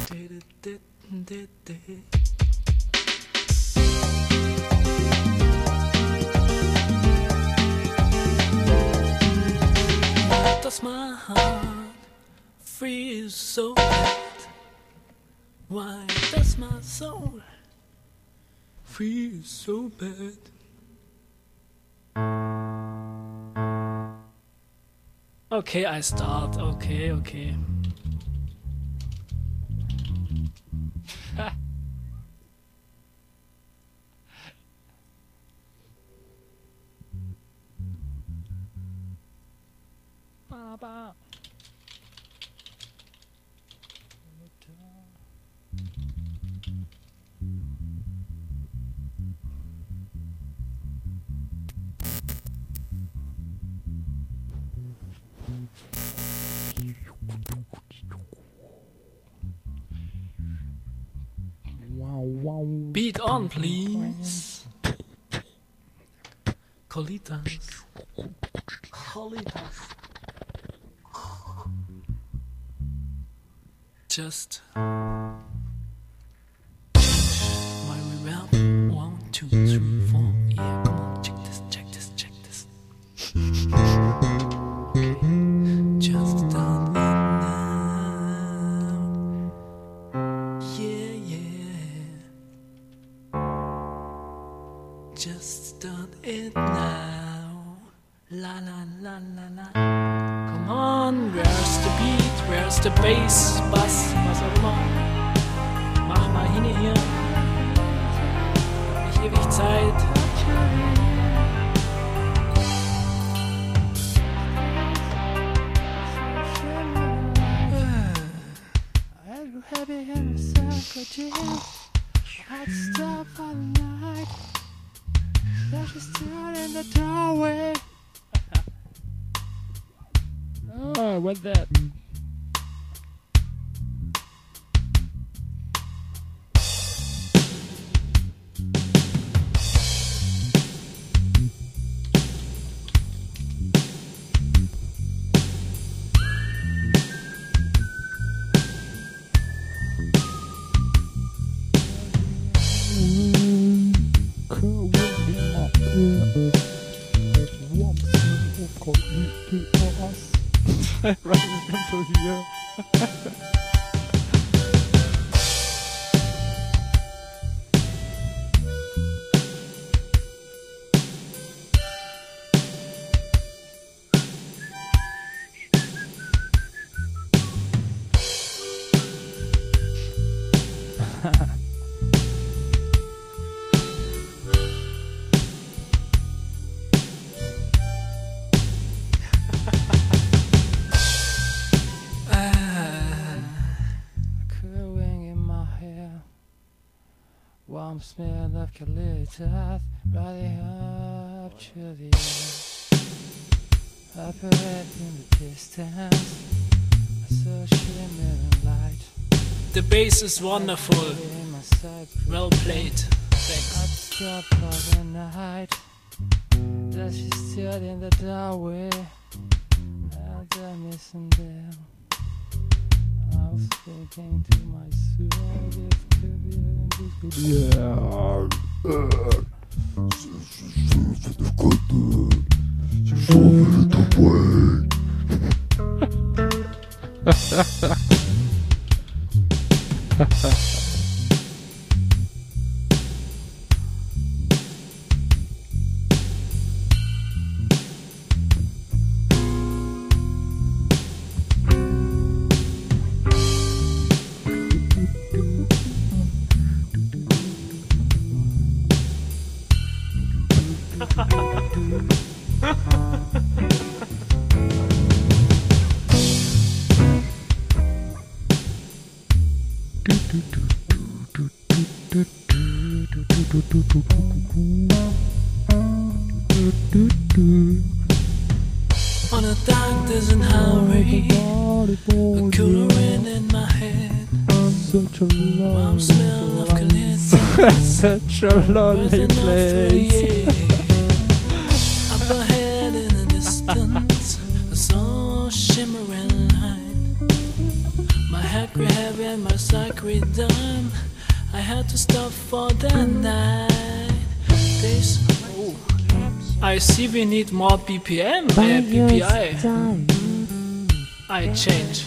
Does my heart feel so bad? Why does my soul feel so bad? Okay, I start. Okay. Baba. Beat on, please. Colitas. Just my reverb. 1, 2, 3, 4. Yeah, come on, check this. Okay. Just start it now. Yeah. Just start it now. La. Come on, where's the beat? Where's the bass? Bass, was auch immer. Mach mal hin hier. Nicht ewig Zeit. Heavy in the circle, I'd stop for the night. There's a stood in the doorway. Oh, what's that? Right into here. Warm smell of eucalyptus rising up to the air. Operate in the distance, I saw shimmering light. The bass is wonderful. Well played. Thanks. I'd stop for the night. That she stood in the doorway. And I'm missing them. I was thinking to myself, this could be this could be. On a dark desert highway, a cooler wind in my head, Such a warm smell of calypso, such a lonely place. Up ahead in the distance, I saw a shimmering light. My head grew heavy and my sacred dime. I had to stop for the night. Oh, I see we need more BPM. PPI. I change.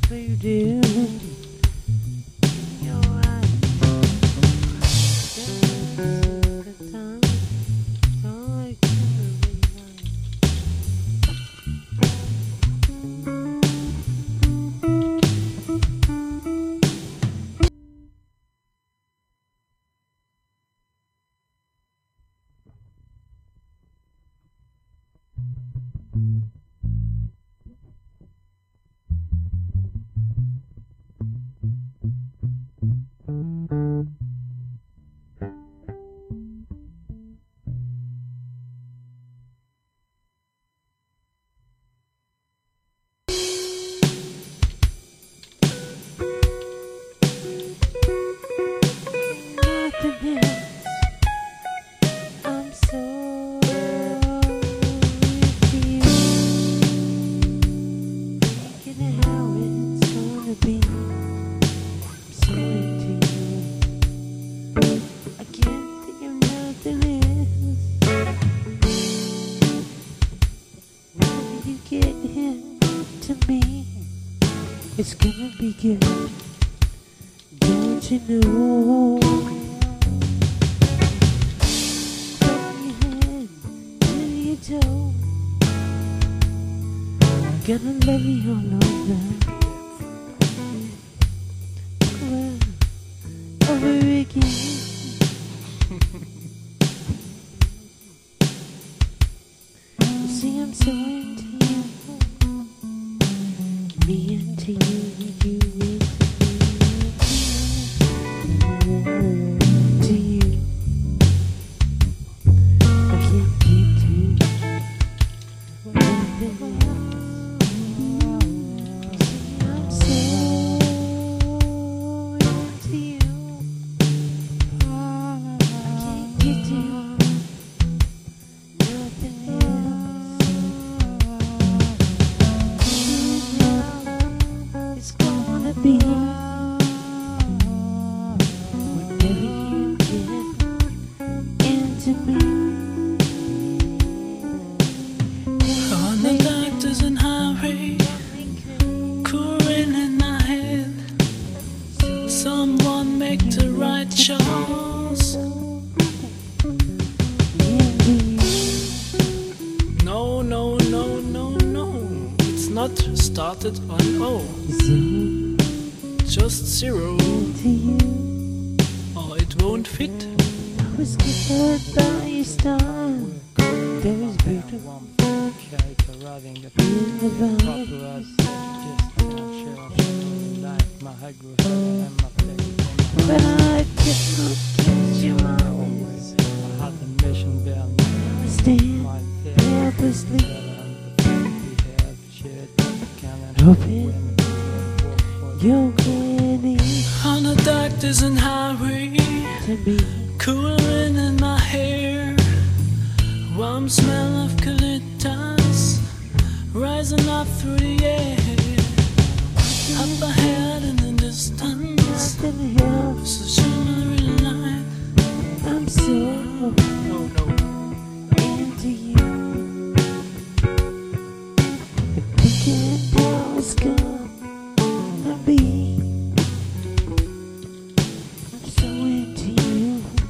It's gonna be good, don't you know? From your head to your toe, gonna love you all over. Over again. You see, I'm so into you. Me into you, you into you. I can't get to nothing else. See, I'm so into you. I can't get to nothing else. It's gonna be whenever you get into me. On the doctors and highway, coughing in my head. Someone make the right choice. No, no, no, no, no. It's not started on O. Just zero. Or it won't fit. I was scared by your star. There is beautiful in the valley. But I just can't catch your eyes. Stand helplessly, hoping you're getting On the doctors and highway, to me. cooling in my hair. Warm smell of colitas rising up through the air. Up ahead in the distance, Nothing else. it's a shimmering light. I'm so No, no. into you. Thinking how it's gonna be. I'm so into you.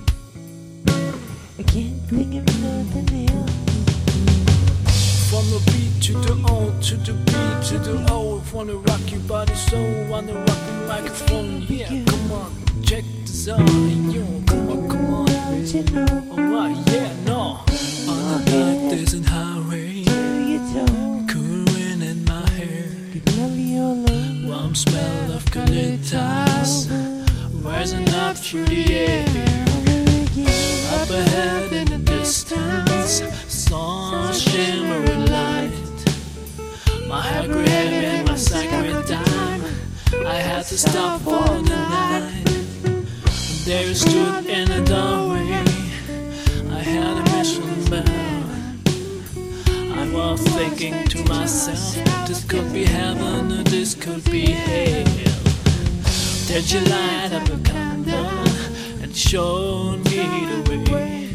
I can't think of nothing else. From the beat to the O, to the B to the O. Wanna rock your body, so wanna rock your microphone. Yeah, come on, check this out. Yo, come on, come on. Don't you know? Alright, yeah, no. On the doctors and highway, To your toe, cooling in my hair. love your love. Warm smell of colitas rising up through the air. Up ahead in the distance, saw a shimmering light. My hair grew heavy and my sacred dime. I had to stop for the night. There you stood in the doorway. I had a mission bell. I was thinking to myself, this could be heaven or this could be hell. Then she light up a candle and showed me the way.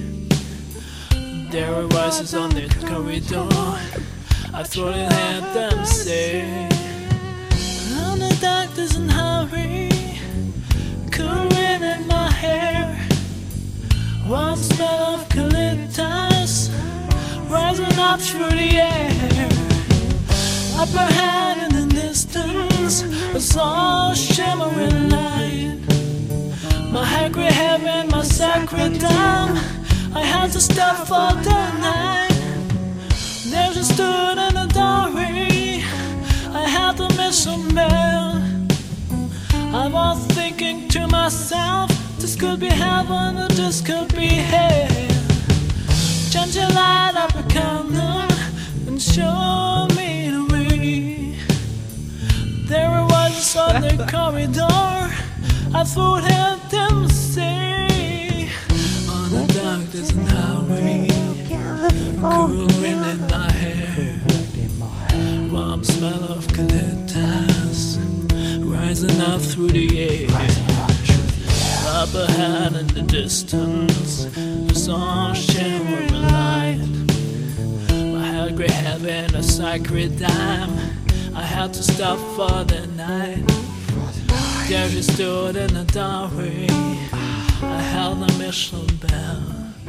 There were voices on the corridor, I thought it had them say, "On the dark doesn't hurry, cool wind in my hair, one smell of eucalyptus rising up through the air. Up ahead in the distance, I saw a shimmering light. My hungry heaven, my sacred dam, I had to stop for the night. There she stood in the doorway, I had to miss a bell. I was thinking to myself, this could be heaven or this could be hell. Then she light up a candle and showed me the way. There were voices on the corridor, I thought heard them say, "On the dark doesn't highway, cool wind in my hair, warm smell of eucalyptus rising up through the air. Up ahead in the distance, I saw a shimmering light. My head grey heaven, a sacred dam, I had to stop for the night. There she stood in the doorway, I held a mission bell.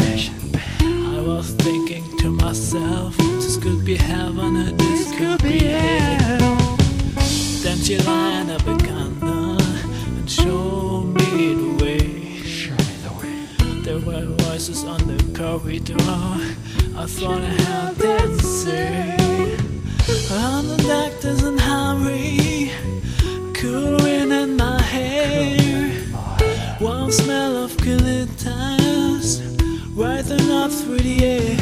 I was thinking to myself, this could be heaven or this could be hell. Then she light up a candle and showed me the way. There were voices on the corridor, I thought I had that to say. On the dark doesn't hurry, cool wind in my hair, warm smell of eucalyptus rising up through the air.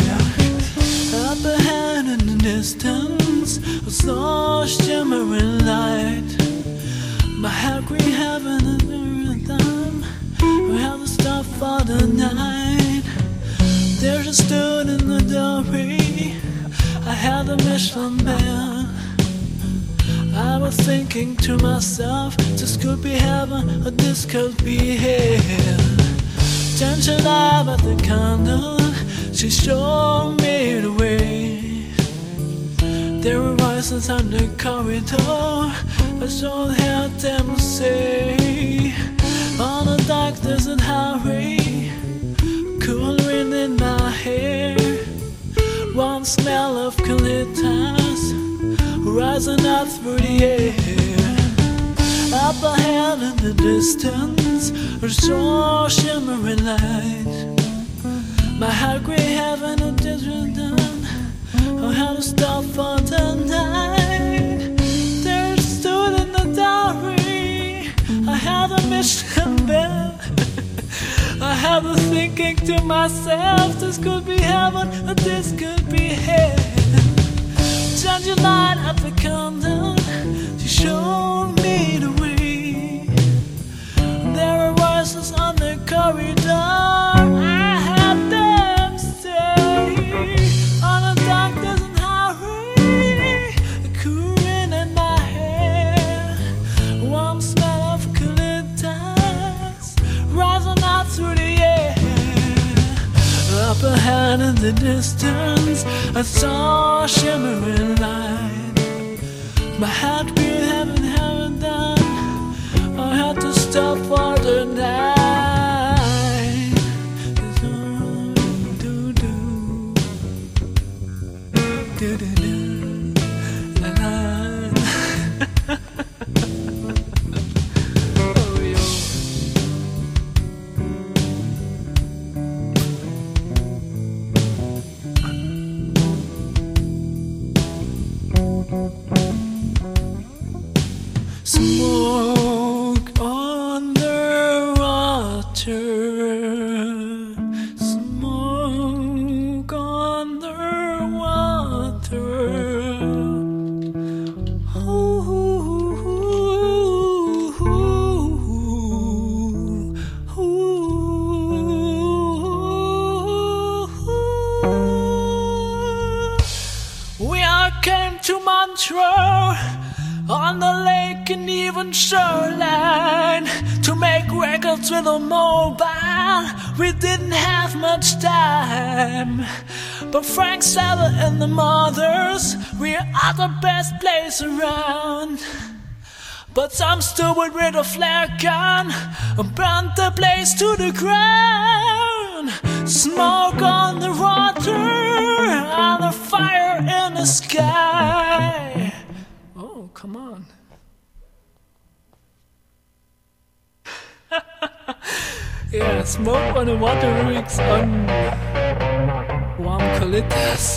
Up ahead in the distance, I saw a shimmering light. My hungry heaven and rhythm, we had to stop for the night. There she stood in the doorway, I had a mission bell. I was thinking to myself, this could be heaven or this could be hell. Then she light up the candle, she showed me the way. There were voices on the corridor, I saw heard them say, "On the dark doesn't hurry, cool wind in my hair, warm smell of eucalyptus rising up through the air. Up ahead in the distance, I saw a shimmering light. My heart grey heaven and desert done, I had to stop for the night. There stood in the doorway, I had a mission bell. I had was thinking to myself, this could be heaven or this could be hell. Then she light up the candle, she showed me the way. There were voices on the corridor, I had them say, "On the dark doesn't hurry, a cool wind in my hair, warm smell of eucalyptus rising up through the air." Up ahead in the distance, I saw a shimmering light. My heart will haven't done, I had to stop for the night. Do do do do do la la. Oh yo. Smoke underwater, smoke underwater. Ooh, ooh, ooh, ooh. We all came to Montreal on the lake and even shoreline to make records with a mobile. We didn't have much time, but Frank Zappa and the Mothers, we are the best place around. But some stupid with a flare gun burned the place to the ground. Smoke on the water and a fire in the sky. Oh, come on. Yeah, smoke on the water rigs on warm colitas.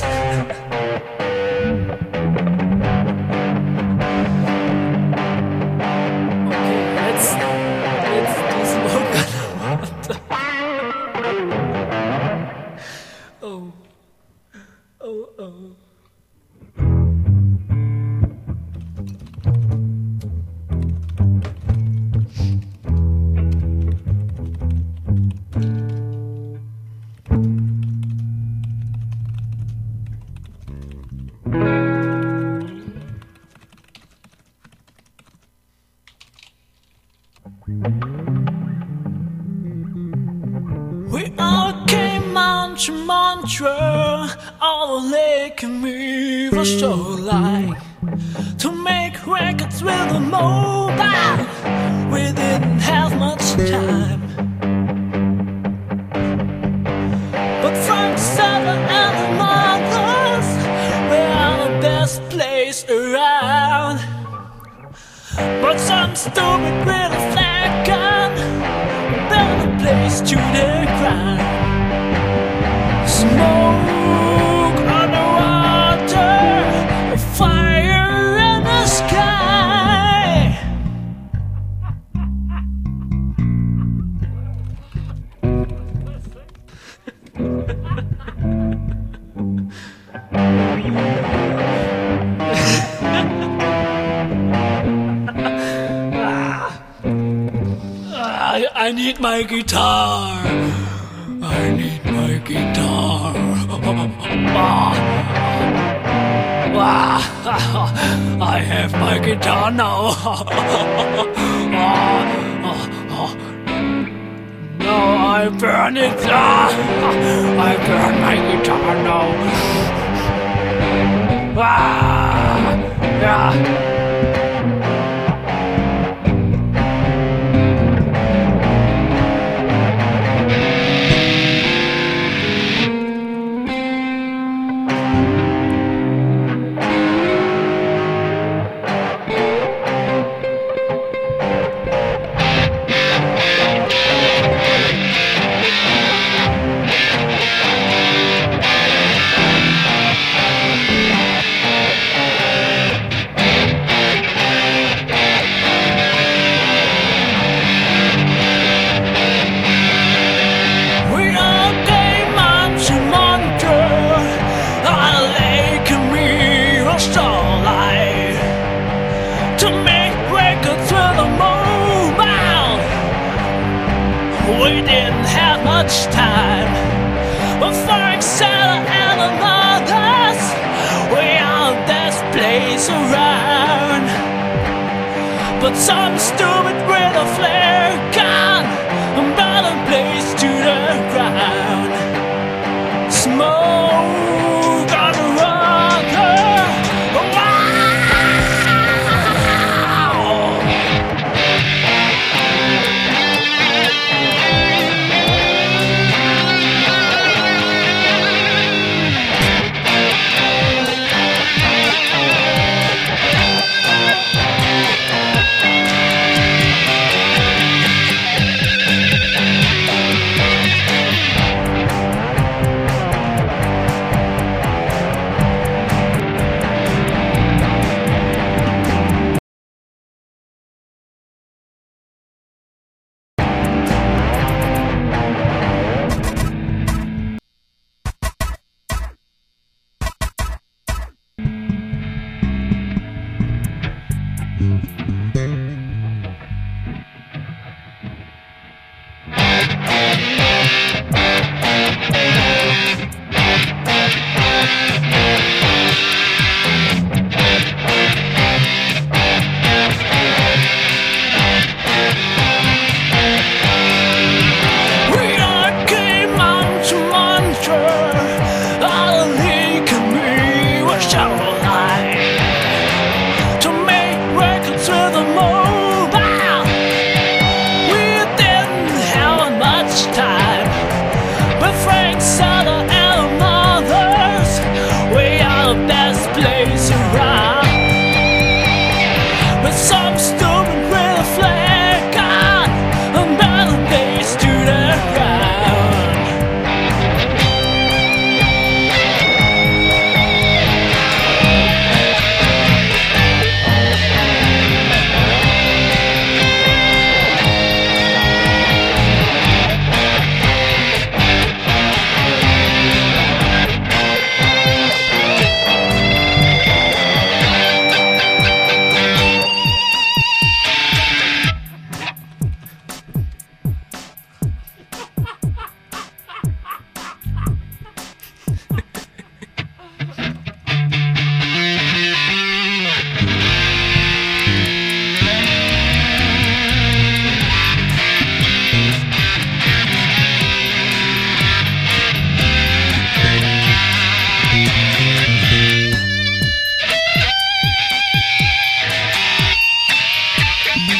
We all came on to Montreux, all the lake and river shoreline to make records with a mobile. We didn't have much time, but Frank Zappa and the Mothers, we are the best place around. But some stupid with a flag gun burned the place to the ground. Smoke on the water, a fire in the sky. I need my guitar. I need my guitar. I have my guitar now. No, I burn it. I burn my guitar now. Yeah. We didn't have much time, but Frank Zappa and the Mothers, we are the best place around. But some stupid with a flare gun burned the place to the ground. Smoke on the water.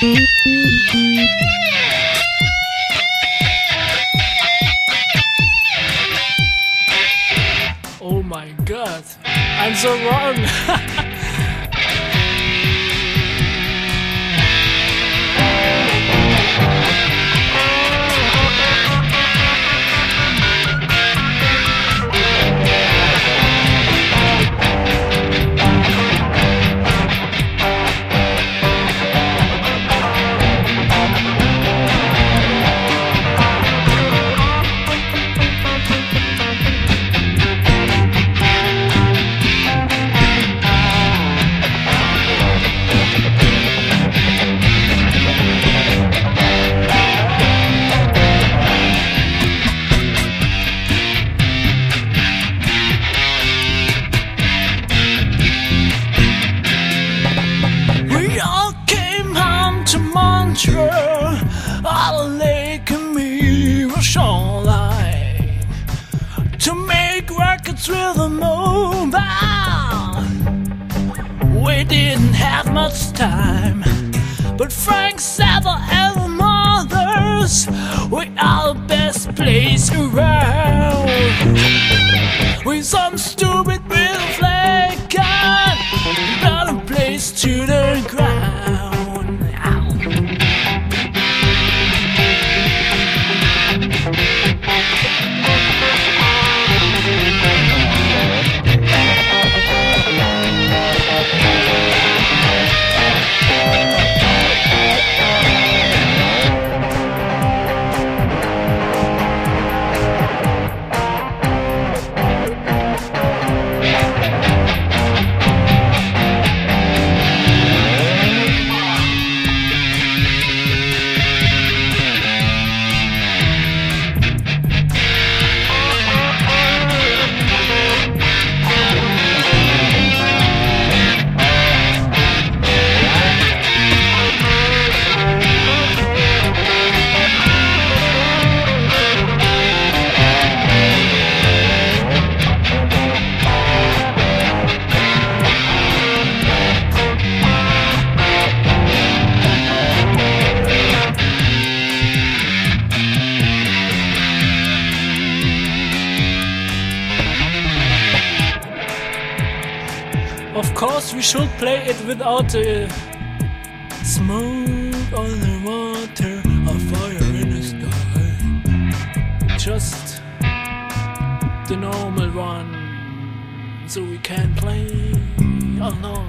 Oh my god, I'm so wrong. We all came home to Montreal on Lake Mirror shoreline to make records with a mobile. We didn't have much time, but Frank Zappa and the Mothers, we are the best place around. With some stupid little flag gun, not a place to the ground. Ow. Of course, we should play it without the smoke on the water, a fire in the sky. Just the normal one, so we can play along.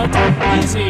out. Easy.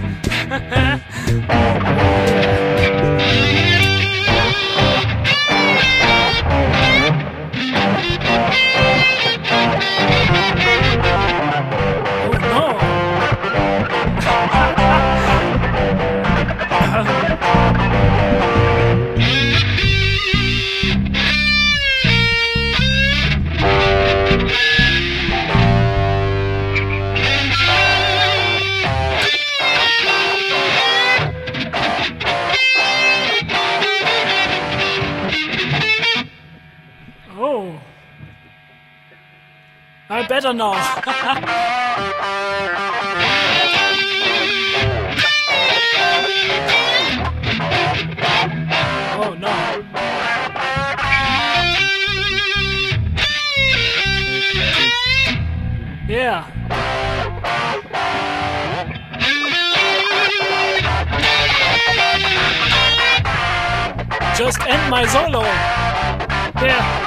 Oh, I better know. Oh no. Yeah. Just end my solo. Yeah.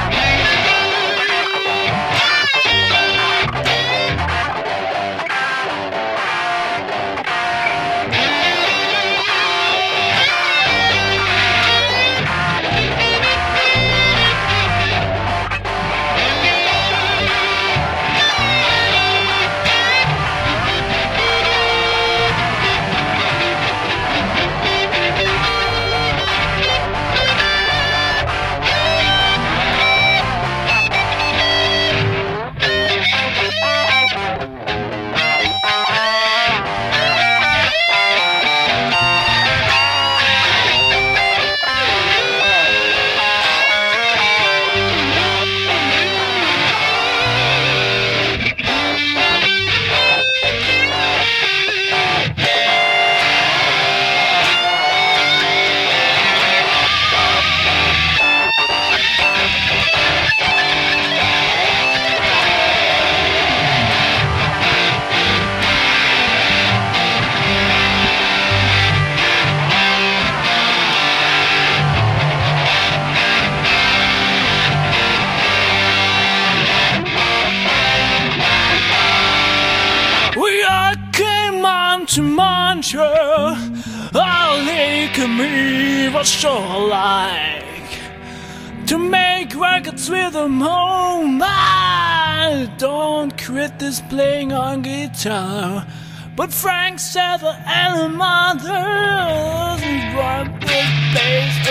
To Montreal, our Lake me was sure like to make records with them home. I don't quit this playing on guitar, but Frank said the element isn't what was based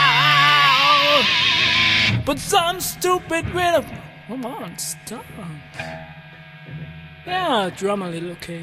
around. But some stupid rhythm, come on, stop. Yeah, drum a little, okay.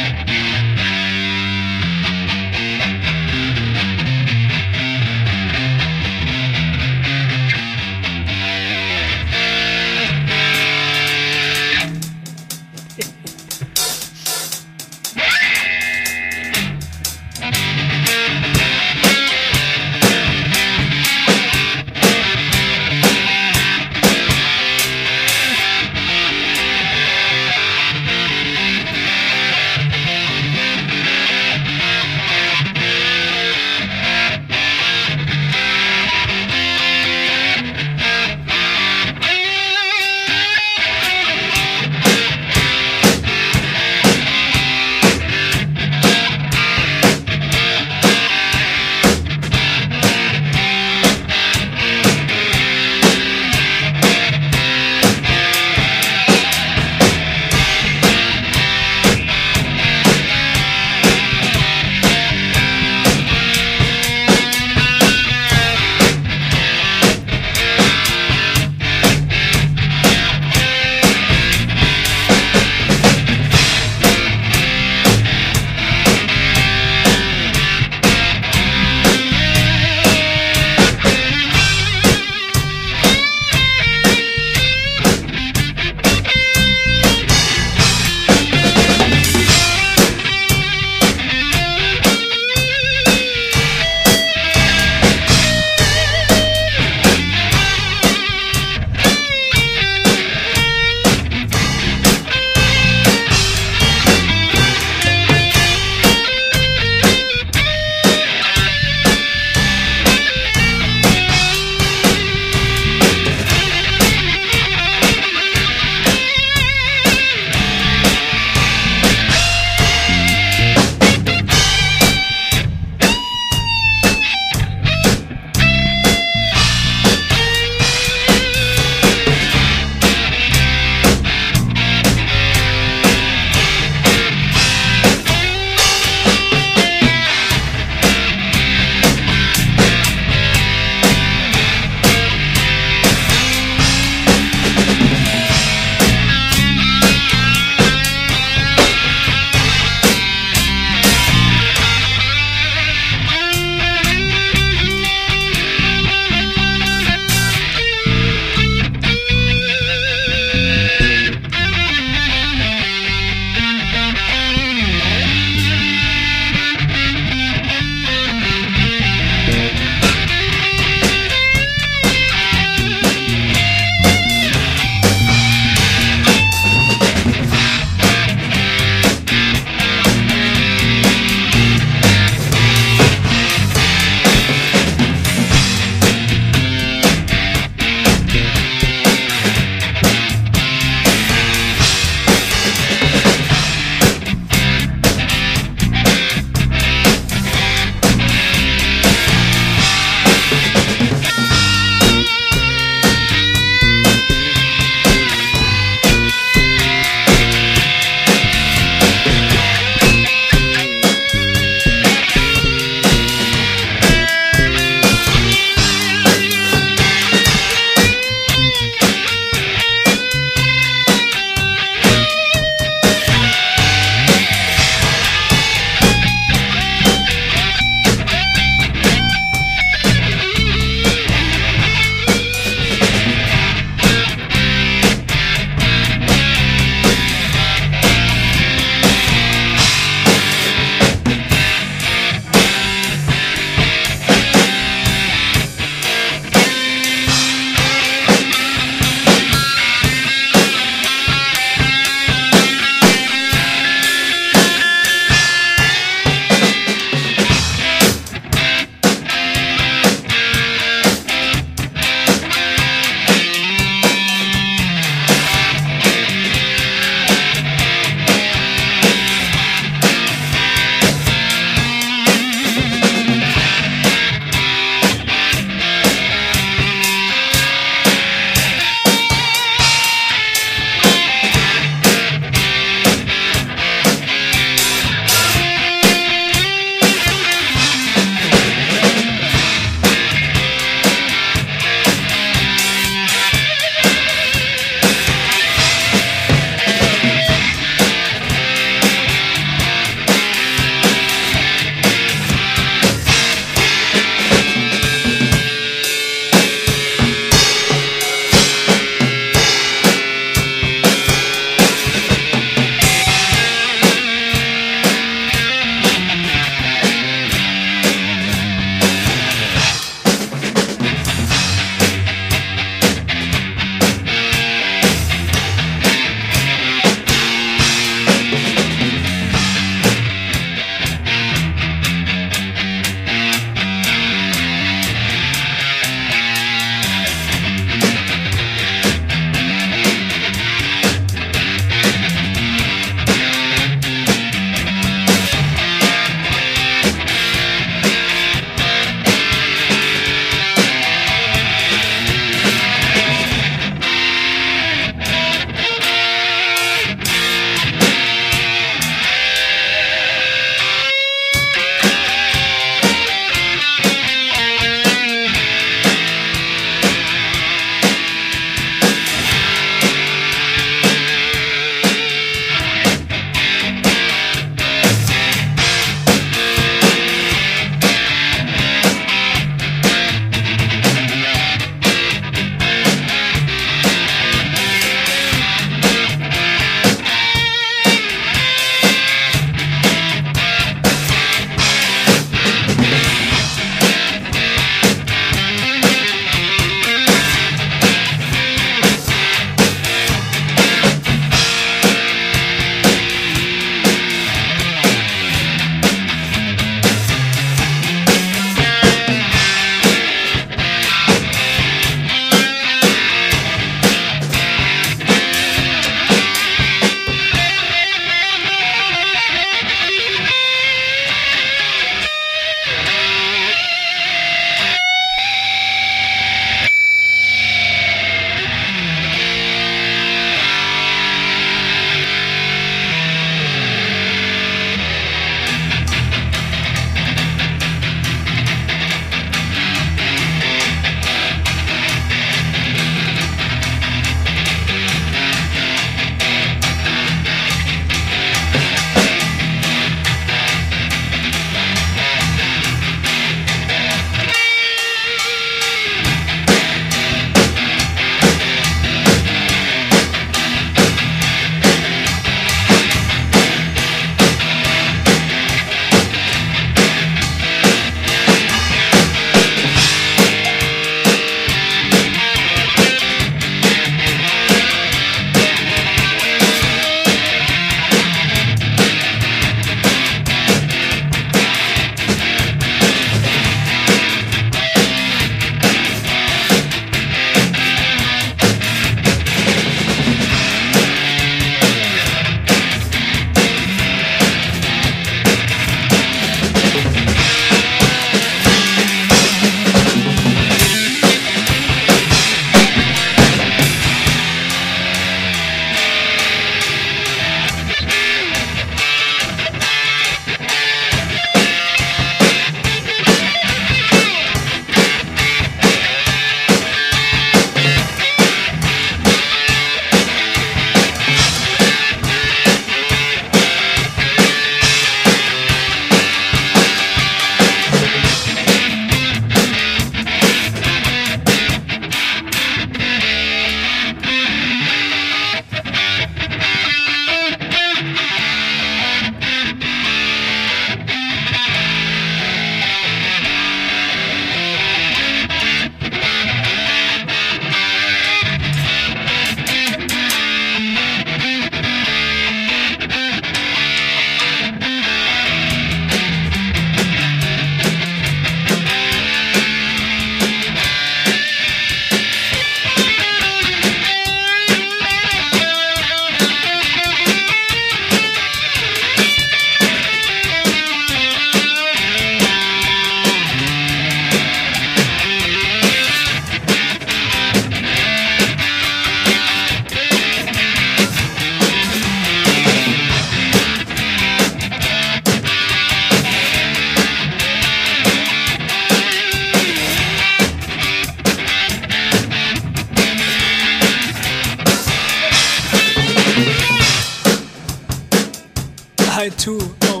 too. Oh.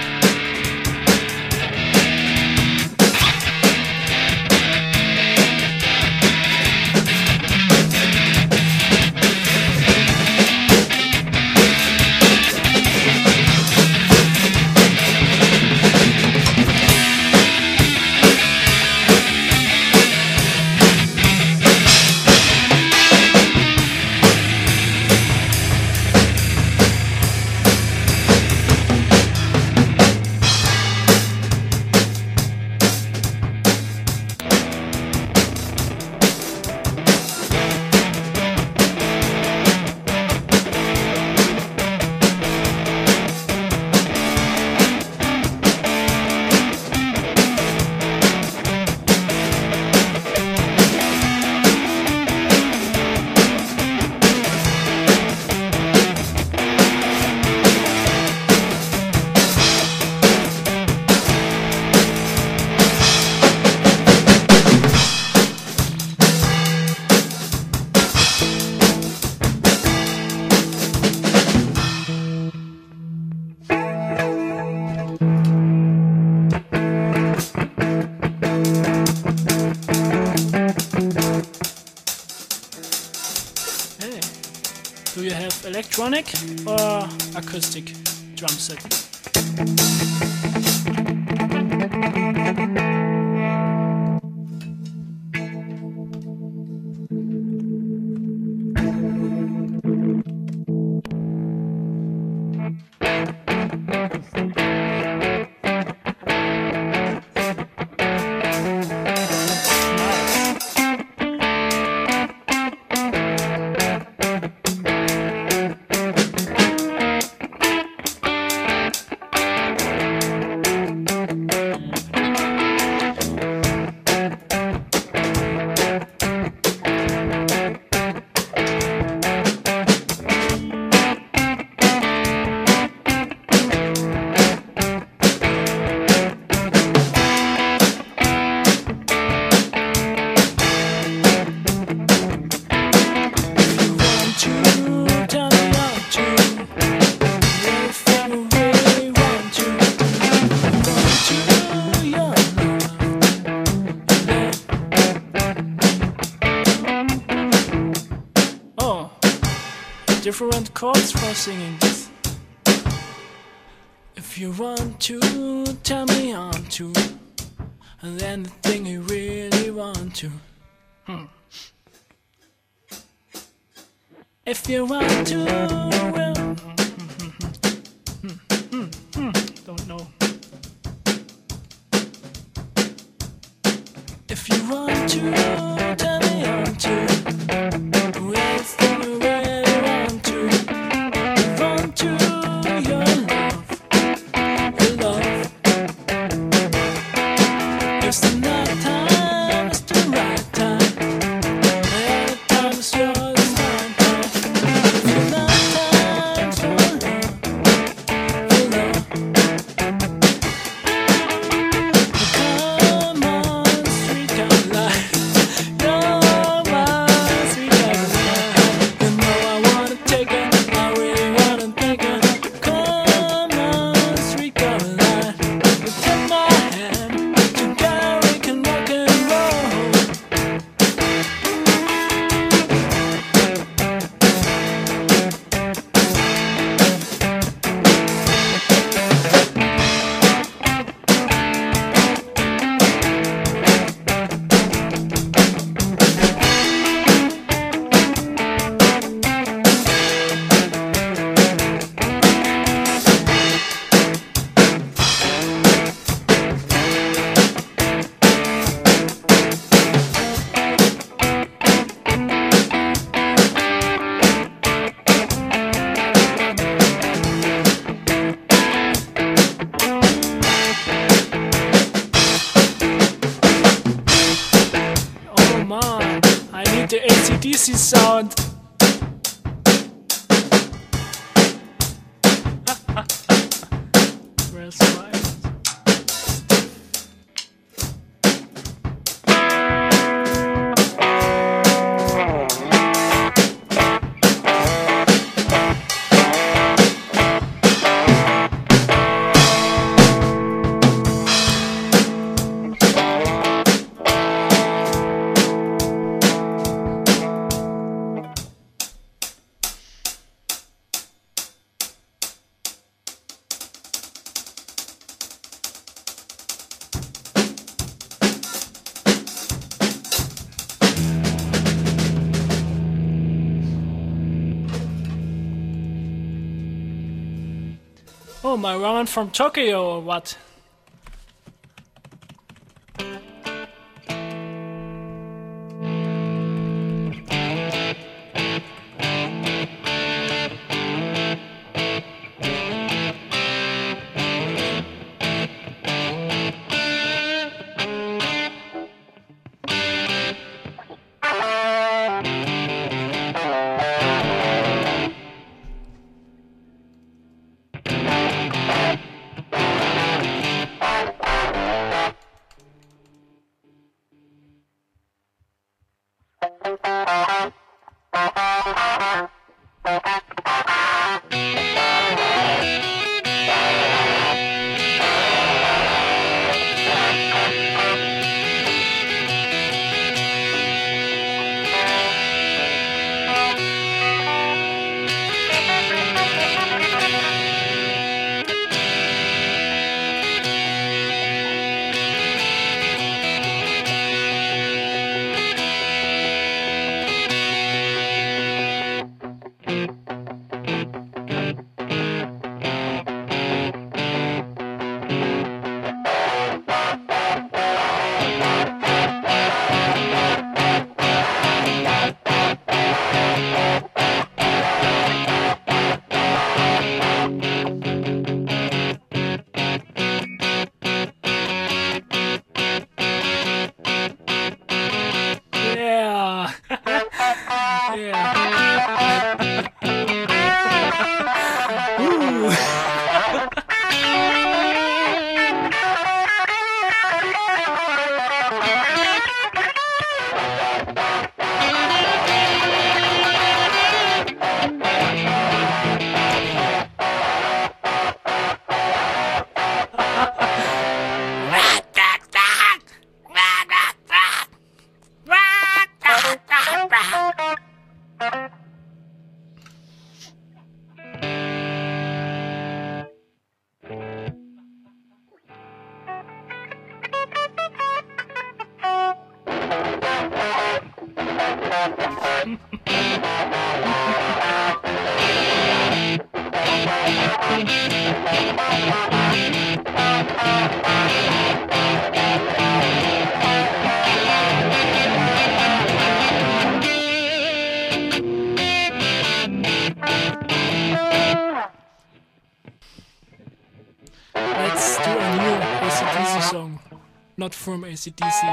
Do you have electronic or acoustic drum set? Different chords for singing this. If you want to, tell me on to, and then the thing you really want to. If you want to, well, don't know. If you want to, tell me on to, well, the thing you really want to. Want to your love, your love. It's the night time, it's the right time. Any time is yours, it's my time. If your night time's for love, for love. Come on, sweet Caroline, you're my sweet Caroline. You know I wanna take it, I really wanna take it. Come on, sweet Caroline, you take my hand, together we can rock and roll. Oh man, I need the AC/DC sound. Where's my Oh, my ramen from Tokyo or what? Yeah. Yeah. Ooh. Let's do a new AC/DC song, not from AC/DC.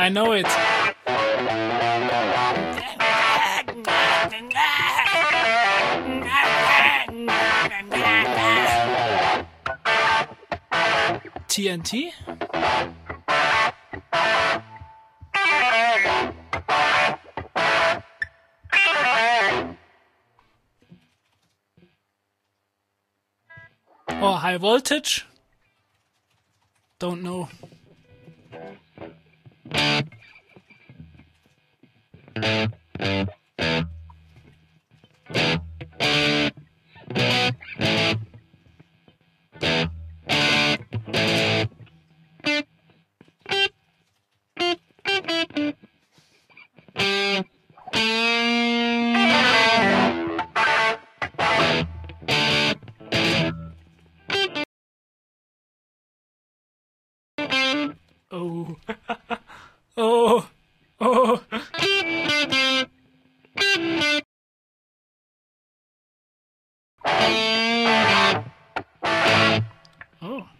I know it. TNT? Or High Voltage? Don't know. Oh. Oh. Oh. Oh.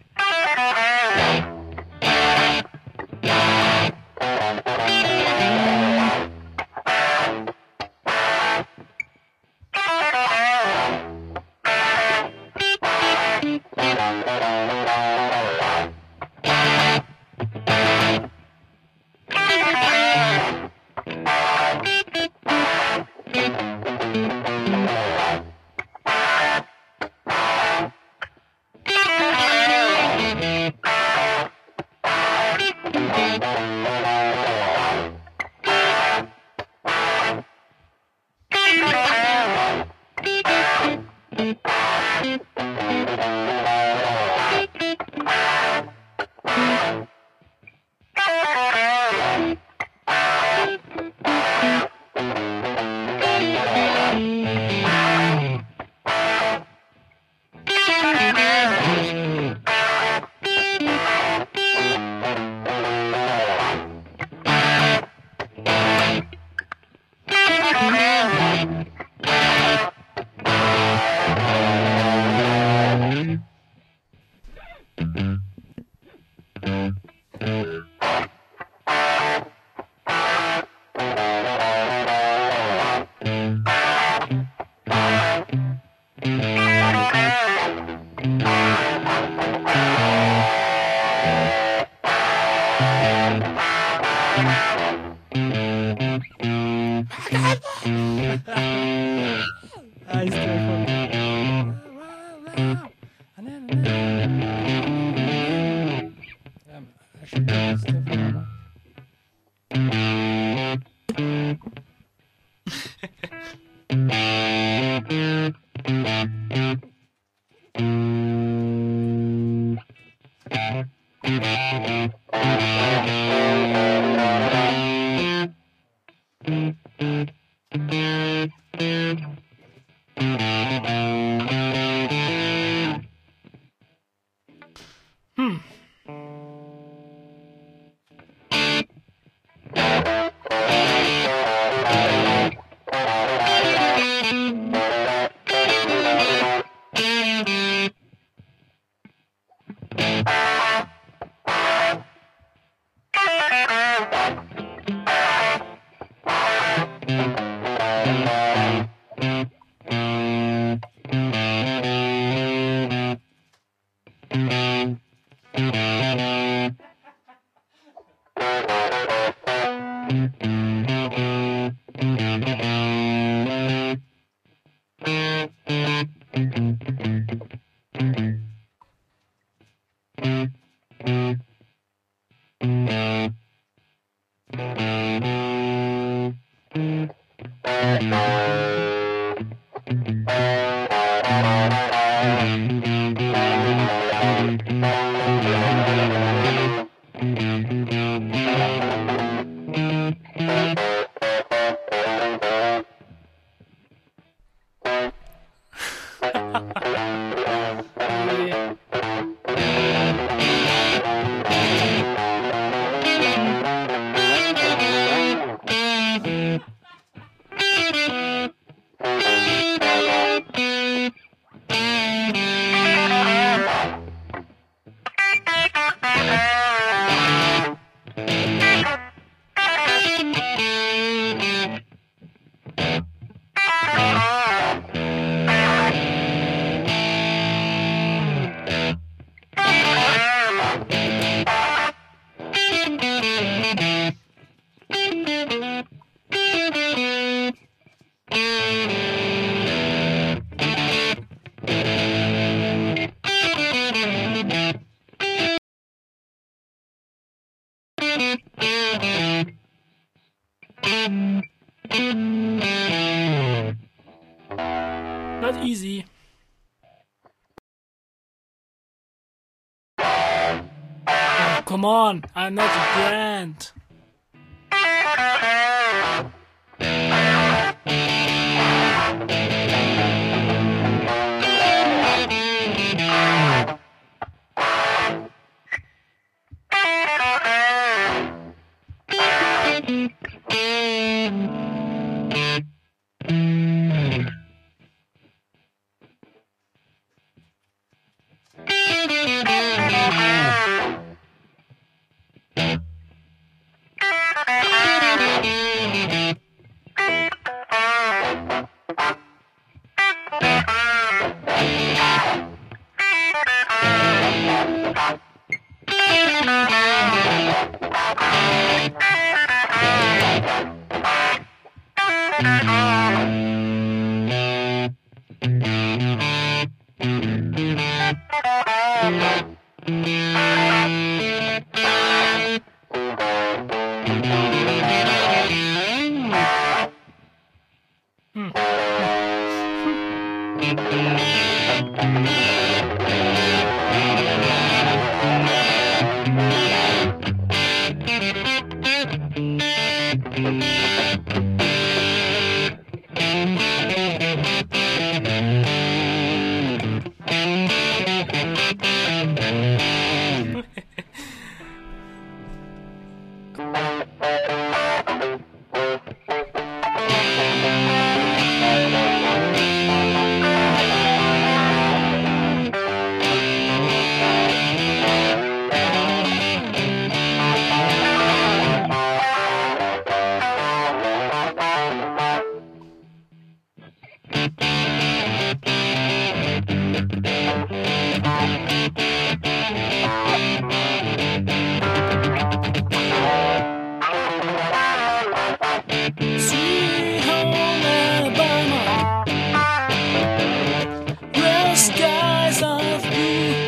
come on, I'm not a brand.